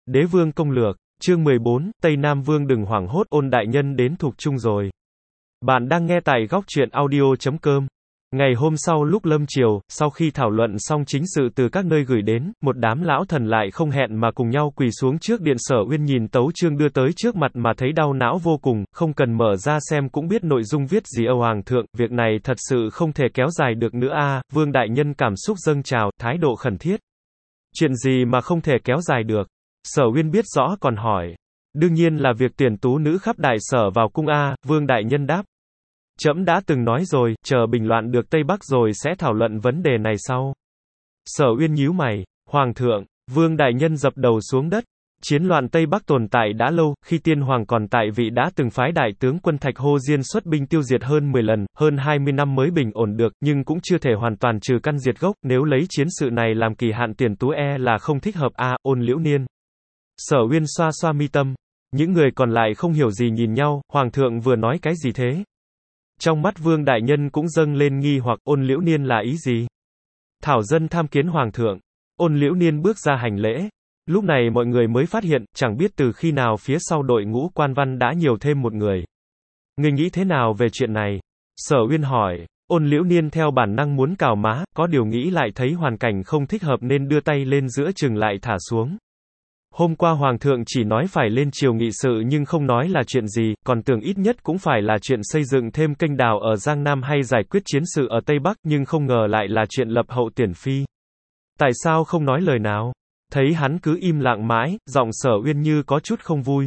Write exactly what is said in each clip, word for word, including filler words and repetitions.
Đế vương công lược, chương mười bốn, Tây Nam Vương đừng hoảng hốt, Ôn đại nhân đến thuộc trung rồi. Bạn đang nghe tại góc truyện audio chấm com. Ngày hôm sau lúc lâm chiều, sau khi thảo luận xong chính sự từ các nơi gửi đến, một đám lão thần lại không hẹn mà cùng nhau quỳ xuống trước điện Sở Uyên, nhìn tấu chương đưa tới trước mặt mà thấy đau não vô cùng, không cần mở ra xem cũng biết nội dung viết gì. Âu Hoàng thượng, việc này thật sự không thể kéo dài được nữa a. À, Vương đại nhân cảm xúc dâng trào, thái độ khẩn thiết. Chuyện gì mà không thể kéo dài được? Sở Uyên biết rõ còn hỏi. Đương nhiên là việc tuyển tú nữ khắp đại sở vào cung a. Vương đại nhân đáp. Trẫm đã từng nói rồi, chờ bình loạn được Tây Bắc rồi sẽ thảo luận vấn đề này sau. Sở Uyên nhíu mày. Hoàng thượng, Vương đại nhân dập đầu xuống đất. Chiến loạn Tây Bắc tồn tại đã lâu, khi tiên hoàng còn tại vị đã từng phái đại tướng quân Thạch Hô Diên xuất binh tiêu diệt hơn mười lần, hơn hai mươi năm mới bình ổn được, nhưng cũng chưa thể hoàn toàn trừ căn diệt gốc, nếu lấy chiến sự này làm kỳ hạn tuyển tú e là không thích hợp a. À, Ôn Liễu Niên. Sở Uyên xoa xoa mi tâm. Những người còn lại không hiểu gì nhìn nhau, Hoàng thượng vừa nói cái gì thế? Trong mắt Vương đại nhân cũng dâng lên nghi hoặc, Ôn Liễu Niên là ý gì? Thảo dân tham kiến Hoàng thượng. Ôn Liễu Niên bước ra hành lễ. Lúc này mọi người mới phát hiện, chẳng biết từ khi nào phía sau đội ngũ quan văn đã nhiều thêm một người. Ngươi nghĩ thế nào về chuyện này? Sở Uyên hỏi. Ôn Liễu Niên theo bản năng muốn cào má, có điều nghĩ lại thấy hoàn cảnh không thích hợp nên đưa tay lên giữa chừng lại thả xuống. Hôm qua Hoàng thượng chỉ nói phải lên triều nghị sự nhưng không nói là chuyện gì, còn tưởng ít nhất cũng phải là chuyện xây dựng thêm kênh đào ở Giang Nam hay giải quyết chiến sự ở Tây Bắc, nhưng không ngờ lại là chuyện lập hậu tuyển phi. Tại sao không nói lời nào? Thấy hắn cứ im lặng mãi, giọng Sở Uyên như có chút không vui.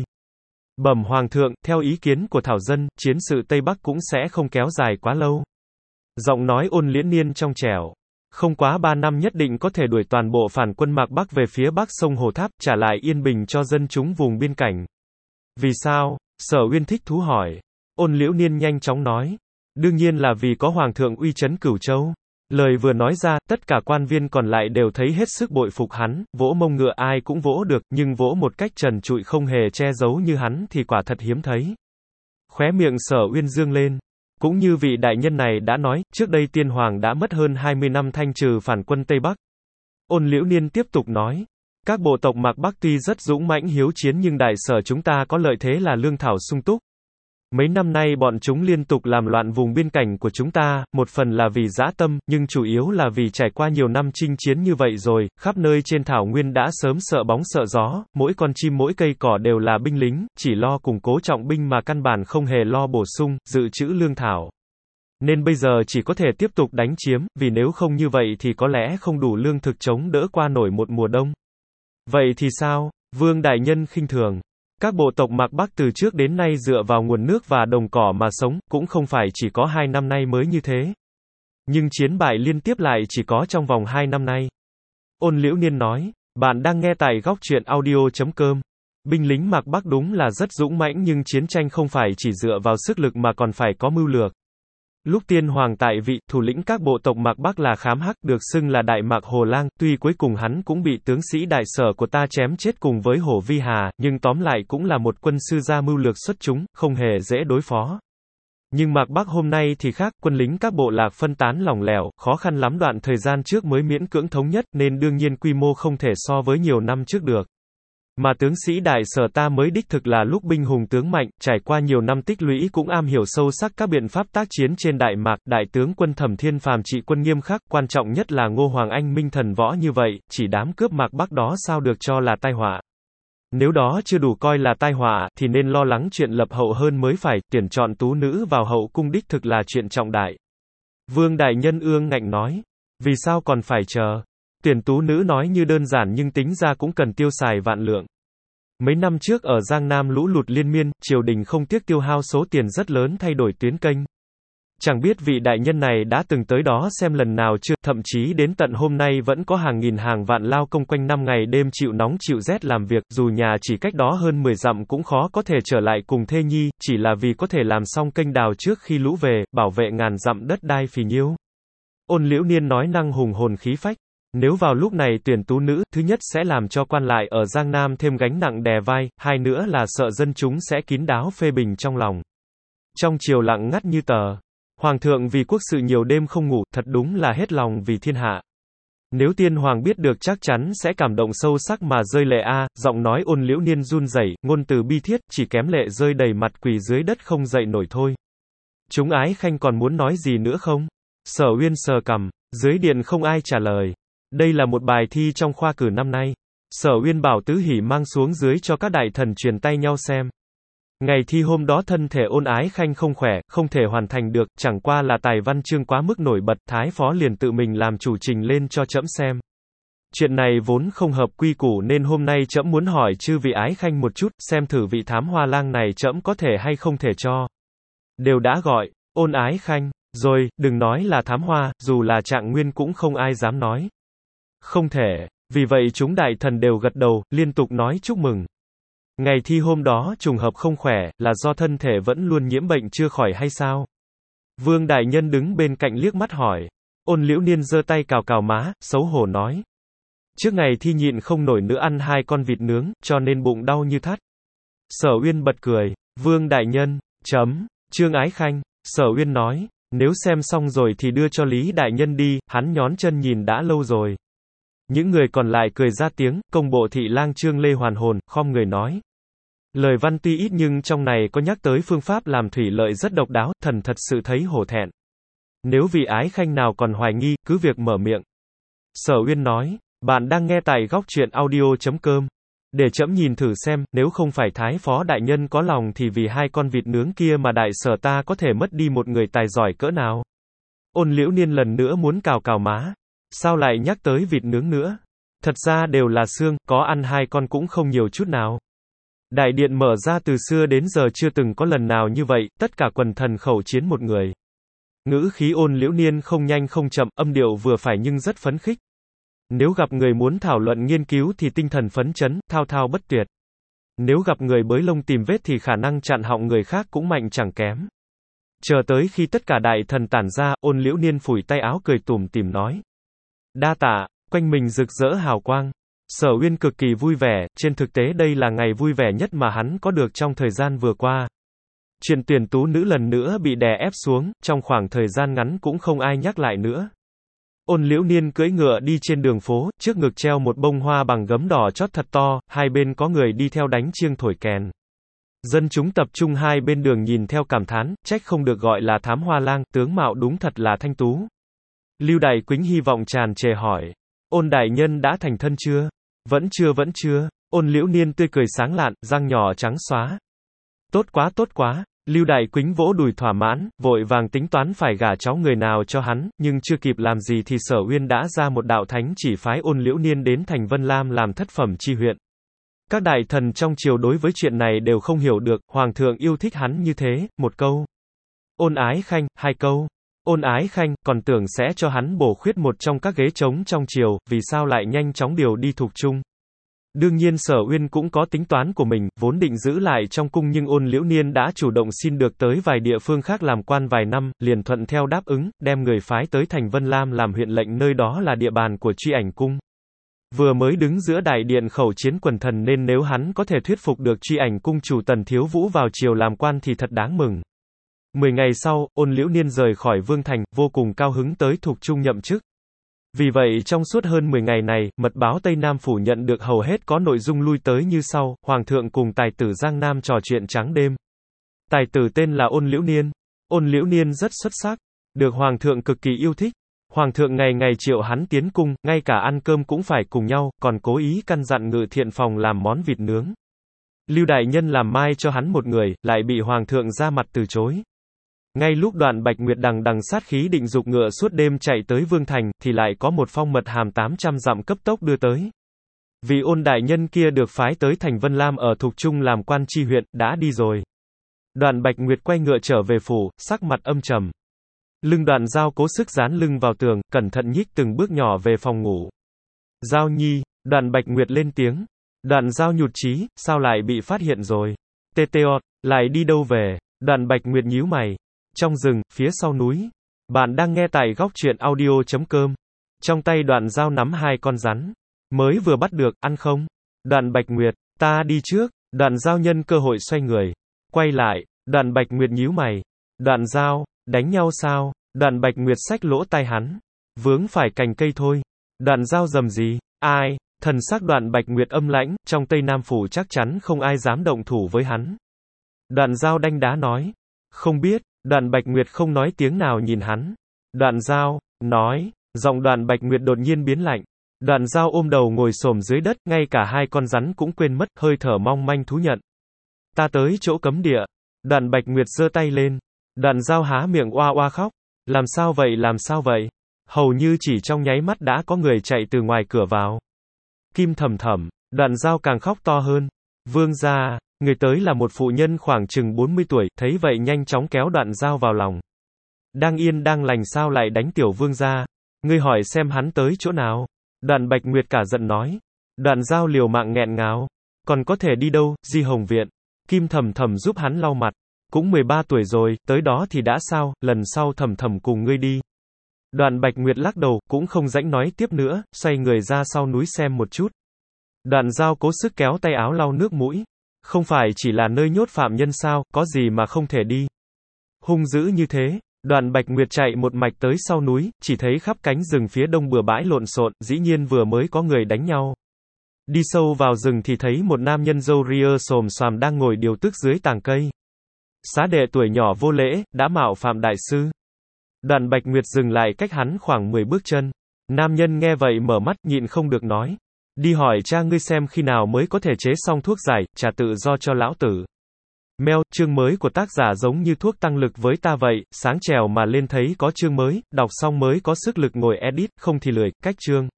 Bẩm Hoàng thượng, theo ý kiến của Thảo dân, chiến sự Tây Bắc cũng sẽ không kéo dài quá lâu. Giọng nói Ôn Liễu Niên trong trẻo. Không quá ba năm nhất định có thể đuổi toàn bộ phản quân Mạc Bắc về phía bắc sông Hồ Tháp, trả lại yên bình cho dân chúng vùng biên cảnh. Vì sao? Sở Uyên thích thú hỏi. Ôn Liễu Niên nhanh chóng nói. Đương nhiên là vì có Hoàng thượng uy chấn Cửu Châu. Lời vừa nói ra, tất cả quan viên còn lại đều thấy hết sức bội phục hắn, vỗ mông ngựa ai cũng vỗ được, nhưng vỗ một cách trần trụi không hề che giấu như hắn thì quả thật hiếm thấy. Khóe miệng Sở Uyên dương lên. Cũng như vị đại nhân này đã nói, trước đây tiên hoàng đã mất hơn hai mươi năm thanh trừ phản quân Tây Bắc. Ôn Liễu Niên tiếp tục nói. Các bộ tộc Mạc Bắc tuy rất dũng mãnh hiếu chiến nhưng đại sở chúng ta có lợi thế là lương thảo sung túc. Mấy năm nay bọn chúng liên tục làm loạn vùng biên cảnh của chúng ta, một phần là vì dã tâm, nhưng chủ yếu là vì trải qua nhiều năm chinh chiến như vậy rồi, khắp nơi trên thảo nguyên đã sớm sợ bóng sợ gió, mỗi con chim mỗi cây cỏ đều là binh lính, chỉ lo củng cố trọng binh mà căn bản không hề lo bổ sung, dự trữ lương thảo. Nên bây giờ chỉ có thể tiếp tục đánh chiếm, vì nếu không như vậy thì có lẽ không đủ lương thực chống đỡ qua nổi một mùa đông. Vậy thì sao? Vương đại nhân khinh thường. Các bộ tộc Mạc Bắc từ trước đến nay dựa vào nguồn nước và đồng cỏ mà sống, cũng không phải chỉ có hai năm nay mới như thế. Nhưng chiến bại liên tiếp lại chỉ có trong vòng hai năm nay. Ôn Liễu Niên nói, bạn đang nghe tại góc truyện audio chấm com. Binh lính Mạc Bắc đúng là rất dũng mãnh nhưng chiến tranh không phải chỉ dựa vào sức lực mà còn phải có mưu lược. Lúc tiên hoàng tại vị, thủ lĩnh các bộ tộc Mạc Bắc là Khám Hắc, được xưng là Đại Mạc Hồ Lang, tuy cuối cùng hắn cũng bị tướng sĩ đại sở của ta chém chết cùng với Hổ Vi Hà, nhưng tóm lại cũng là một quân sư gia mưu lược xuất chúng, không hề dễ đối phó. Nhưng Mạc Bắc hôm nay thì khác, quân lính các bộ lạc phân tán lỏng lẻo, khó khăn lắm đoạn thời gian trước mới miễn cưỡng thống nhất, nên đương nhiên quy mô không thể so với nhiều năm trước được. Mà tướng sĩ đại sở ta mới đích thực là lúc binh hùng tướng mạnh, trải qua nhiều năm tích lũy cũng am hiểu sâu sắc các biện pháp tác chiến trên Đại Mạc, đại tướng quân Thẩm Thiên Phàm trị quân nghiêm khắc, quan trọng nhất là Ngô Hoàng Anh minh thần võ như vậy, chỉ đám cướp Mạc Bắc đó sao được cho là tai họa. Nếu đó chưa đủ coi là tai họa, thì nên lo lắng chuyện lập hậu hơn mới phải, tuyển chọn tú nữ vào hậu cung đích thực là chuyện trọng đại. Vương đại nhân ương ngạnh nói, vì sao còn phải chờ? Tuyển tú nữ nói như đơn giản nhưng tính ra cũng cần tiêu xài vạn lượng. Mấy năm trước ở Giang Nam lũ lụt liên miên, triều đình không tiếc tiêu hao số tiền rất lớn thay đổi tuyến kênh. Chẳng biết vị đại nhân này đã từng tới đó xem lần nào chưa, thậm chí đến tận hôm nay vẫn có hàng nghìn hàng vạn lao công quanh năm ngày đêm chịu nóng chịu rét làm việc, dù nhà chỉ cách đó hơn mười dặm cũng khó có thể trở lại cùng thê nhi, chỉ là vì có thể làm xong kênh đào trước khi lũ về, bảo vệ ngàn dặm đất đai phì nhiêu. Ôn Liễu Niên nói năng hùng hồn khí phách. Nếu vào lúc này tuyển tú nữ, thứ nhất sẽ làm cho quan lại ở Giang Nam thêm gánh nặng đè vai, hai nữa là sợ dân chúng sẽ kín đáo phê bình trong lòng. Trong triều lặng ngắt như tờ. Hoàng thượng vì quốc sự nhiều đêm không ngủ, thật đúng là hết lòng vì thiên hạ. Nếu tiên hoàng biết được chắc chắn sẽ cảm động sâu sắc mà rơi lệ a, giọng nói Ôn Liễu Niên run rẩy, ngôn từ bi thiết, chỉ kém lệ rơi đầy mặt quỳ dưới đất không dậy nổi thôi. Chúng ái khanh còn muốn nói gì nữa không? Sở Uyên sờ cằm, dưới điện không ai trả lời. Đây là một bài thi trong khoa cử năm nay. Sở Uyên bảo Tứ Hỷ mang xuống dưới cho các đại thần truyền tay nhau xem. Ngày thi hôm đó thân thể Ôn Ái Khanh không khỏe, không thể hoàn thành được, chẳng qua là tài văn chương quá mức nổi bật, Thái Phó liền tự mình làm chủ trình lên cho trẫm xem. Chuyện này vốn không hợp quy củ nên hôm nay trẫm muốn hỏi chư vị Ái Khanh một chút, xem thử vị thám hoa lang này trẫm có thể hay không thể cho. Đều đã gọi, Ôn Ái Khanh, rồi, đừng nói là thám hoa, dù là Trạng Nguyên cũng không ai dám nói. Không thể, vì vậy chúng đại thần đều gật đầu, liên tục nói chúc mừng. Ngày thi hôm đó trùng hợp không khỏe, là do thân thể vẫn luôn nhiễm bệnh chưa khỏi hay sao? Vương đại nhân đứng bên cạnh liếc mắt hỏi. Ôn Liễu Niên giơ tay cào cào má, xấu hổ nói. Trước ngày thi nhịn không nổi nữa ăn hai con vịt nướng, cho nên bụng đau như thắt. Sở Uyên bật cười. Vương đại nhân, chấm, Trương Ái Khanh, Sở Uyên nói, nếu xem xong rồi thì đưa cho Lý đại nhân đi, hắn nhón chân nhìn đã lâu rồi. Những người còn lại cười ra tiếng, công bộ thị lang Trương Lê hoàn hồn, khom người nói. Lời văn tuy ít nhưng trong này có nhắc tới phương pháp làm thủy lợi rất độc đáo, thần thật sự thấy hổ thẹn. Nếu vị ái khanh nào còn hoài nghi, cứ việc mở miệng. Sở Uyên nói, bạn đang nghe tại góc truyện audio chấm com. Để trẫm nhìn thử xem, nếu không phải Thái Phó đại nhân có lòng thì vì hai con vịt nướng kia mà đại sở ta có thể mất đi một người tài giỏi cỡ nào. Ôn Liễu Niên lần nữa muốn cào cào má. Sao lại nhắc tới vịt nướng nữa? Thật ra đều là xương, có ăn hai con cũng không nhiều chút nào. Đại điện mở ra từ xưa đến giờ chưa từng có lần nào như vậy, tất cả quần thần khẩu chiến một người. Ngữ khí Ôn Liễu Niên không nhanh không chậm, âm điệu vừa phải nhưng rất phấn khích. Nếu gặp người muốn thảo luận nghiên cứu thì tinh thần phấn chấn, thao thao bất tuyệt. Nếu gặp người bới lông tìm vết thì khả năng chặn họng người khác cũng mạnh chẳng kém. Chờ tới khi tất cả đại thần tản ra, Ôn Liễu Niên phủi tay áo cười tủm tỉm nói. Đa tạ, quanh mình rực rỡ hào quang. Sở Uyên cực kỳ vui vẻ, trên thực tế đây là ngày vui vẻ nhất mà hắn có được trong thời gian vừa qua. Chuyện tuyển tú nữ lần nữa bị đè ép xuống, trong khoảng thời gian ngắn cũng không ai nhắc lại nữa. Ôn Liễu Niên cưỡi ngựa đi trên đường phố, trước ngực treo một bông hoa bằng gấm đỏ chót thật to, hai bên có người đi theo đánh chiêng thổi kèn. Dân chúng tập trung hai bên đường nhìn theo cảm thán, trách không được gọi là thám hoa lang, tướng mạo đúng thật là thanh tú. Lưu Đại Quýnh hy vọng tràn trề hỏi. Ôn đại nhân đã thành thân chưa? Vẫn chưa vẫn chưa. Ôn Liễu Niên tươi cười sáng lạn, răng nhỏ trắng xóa. Tốt quá tốt quá. Lưu Đại Quýnh vỗ đùi thỏa mãn, vội vàng tính toán phải gả cháu người nào cho hắn, nhưng chưa kịp làm gì thì Sở Uyên đã ra một đạo thánh chỉ phái Ôn Liễu Niên đến thành Vân Lam làm thất phẩm chi huyện. Các đại thần trong triều đối với chuyện này đều không hiểu được, hoàng thượng yêu thích hắn như thế, một câu. Ôn Ái Khanh, hai câu. Ôn Ái Khanh, còn tưởng sẽ cho hắn bổ khuyết một trong các ghế trống trong triều, vì sao lại nhanh chóng điều đi Thục Trung. Đương nhiên Sở Uyên cũng có tính toán của mình, vốn định giữ lại trong cung nhưng Ôn Liễu Niên đã chủ động xin được tới vài địa phương khác làm quan vài năm, liền thuận theo đáp ứng, đem người phái tới thành Vân Lam làm huyện lệnh, nơi đó là địa bàn của Truy Ảnh Cung. Vừa mới đứng giữa đại điện khẩu chiến quần thần nên nếu hắn có thể thuyết phục được Truy Ảnh Cung chủ Tần Thiếu Vũ vào triều làm quan thì thật đáng mừng. Mười ngày sau, Ôn Liễu Niên rời khỏi Vương Thành, vô cùng cao hứng tới Thục Trung nhậm chức. Vì vậy trong suốt hơn mười ngày này, mật báo Tây Nam Phủ nhận được hầu hết có nội dung lui tới như sau, Hoàng thượng cùng tài tử Giang Nam trò chuyện trắng đêm. Tài tử tên là Ôn Liễu Niên. Ôn Liễu Niên rất xuất sắc, được Hoàng thượng cực kỳ yêu thích. Hoàng thượng ngày ngày triệu hắn tiến cung, ngay cả ăn cơm cũng phải cùng nhau, còn cố ý căn dặn Ngự Thiện phòng làm món vịt nướng. Lưu đại nhân làm mai cho hắn một người, lại bị Hoàng thượng ra mặt từ chối. Ngay lúc Đoạn Bạch Nguyệt đằng đằng sát khí định dục ngựa suốt đêm chạy tới Vương Thành, thì lại có một phong mật hàm tám trăm dặm cấp tốc đưa tới. Vì Ôn đại nhân kia được phái tới thành Vân Lam ở Thục Trung làm quan tri huyện, đã đi rồi. Đoạn Bạch Nguyệt quay ngựa trở về phủ, sắc mặt âm trầm. Lưng Đoạn Giao cố sức dán lưng vào tường, cẩn thận nhích từng bước nhỏ về phòng ngủ. Giao nhi, Đoạn Bạch Nguyệt lên tiếng. Đoạn Giao nhụt chí, sao lại bị phát hiện rồi? Tê tê ọt, lại đi đâu về? Đoạn Bạch Nguyệt nhíu mày. Trong rừng, phía sau núi. Bạn đang nghe tại góc truyện audio chấm com. Trong tay Đoạn Giao nắm hai con rắn. Mới vừa bắt được, ăn không? Đoạn Bạch Nguyệt, ta đi trước. Đoạn Giao nhân cơ hội xoay người. Quay lại, Đoạn Bạch Nguyệt nhíu mày. Đoạn Giao, đánh nhau sao? Đoạn Bạch Nguyệt xách lỗ tai hắn. Vướng phải cành cây thôi. Đoạn Dao rầm gì? Ai? Thần sắc Đoạn Bạch Nguyệt âm lãnh, trong Tây Nam Phủ chắc chắn không ai dám động thủ với hắn. Đoạn Dao đanh đá nói. Không biết. Đoạn Bạch Nguyệt không nói tiếng nào nhìn hắn. Đoạn Dao, nói. Giọng Đoạn Bạch Nguyệt đột nhiên biến lạnh. Đoạn Dao ôm đầu ngồi xổm dưới đất, ngay cả hai con rắn cũng quên mất, hơi thở mong manh thú nhận. Ta tới chỗ cấm địa. Đoạn Bạch Nguyệt giơ tay lên. Đoạn Dao há miệng oa oa khóc. Làm sao vậy, làm sao vậy? Hầu như chỉ trong nháy mắt đã có người chạy từ ngoài cửa vào. Kim Thầm Thầm. Đoạn Dao càng khóc to hơn. Vương gia, người tới là một phụ nhân khoảng chừng bốn mươi tuổi, thấy vậy nhanh chóng kéo Đoạn Dao vào lòng. Đang yên đang lành sao lại đánh tiểu vương gia? Ngươi hỏi xem hắn tới chỗ nào? Đoạn Bạch Nguyệt cả giận nói. Đoạn Dao liều mạng nghẹn ngào. Còn có thể đi đâu, Di Hồng Viện. Kim Thầm Thầm giúp hắn lau mặt. Cũng mười ba tuổi rồi, tới đó thì đã sao, lần sau Thầm Thầm cùng ngươi đi. Đoạn Bạch Nguyệt lắc đầu, cũng không rãnh nói tiếp nữa, xoay người ra sau núi xem một chút. Đoạn Dao cố sức kéo tay áo lau nước mũi. Không phải chỉ là nơi nhốt phạm nhân sao, có gì mà không thể đi. Hung dữ như thế. Đoạn Bạch Nguyệt chạy một mạch tới sau núi, chỉ thấy khắp cánh rừng phía đông bừa bãi lộn xộn, dĩ nhiên vừa mới có người đánh nhau. Đi sâu vào rừng thì thấy một nam nhân râu ria xồm xoàm đang ngồi điều tức dưới tàng cây. Xá đệ tuổi nhỏ vô lễ, đã mạo phạm đại sư. Đoạn Bạch Nguyệt dừng lại cách hắn khoảng mười bước chân. Nam nhân nghe vậy mở mắt, nhịn không được nói. Đi hỏi cha ngươi xem khi nào mới có thể chế xong thuốc giải, trả tự do cho lão tử. Mèo, chương mới của tác giả giống như thuốc tăng lực với ta vậy, sáng trèo mà lên thấy có chương mới, đọc xong mới có sức lực ngồi edit, không thì lười, cách chương.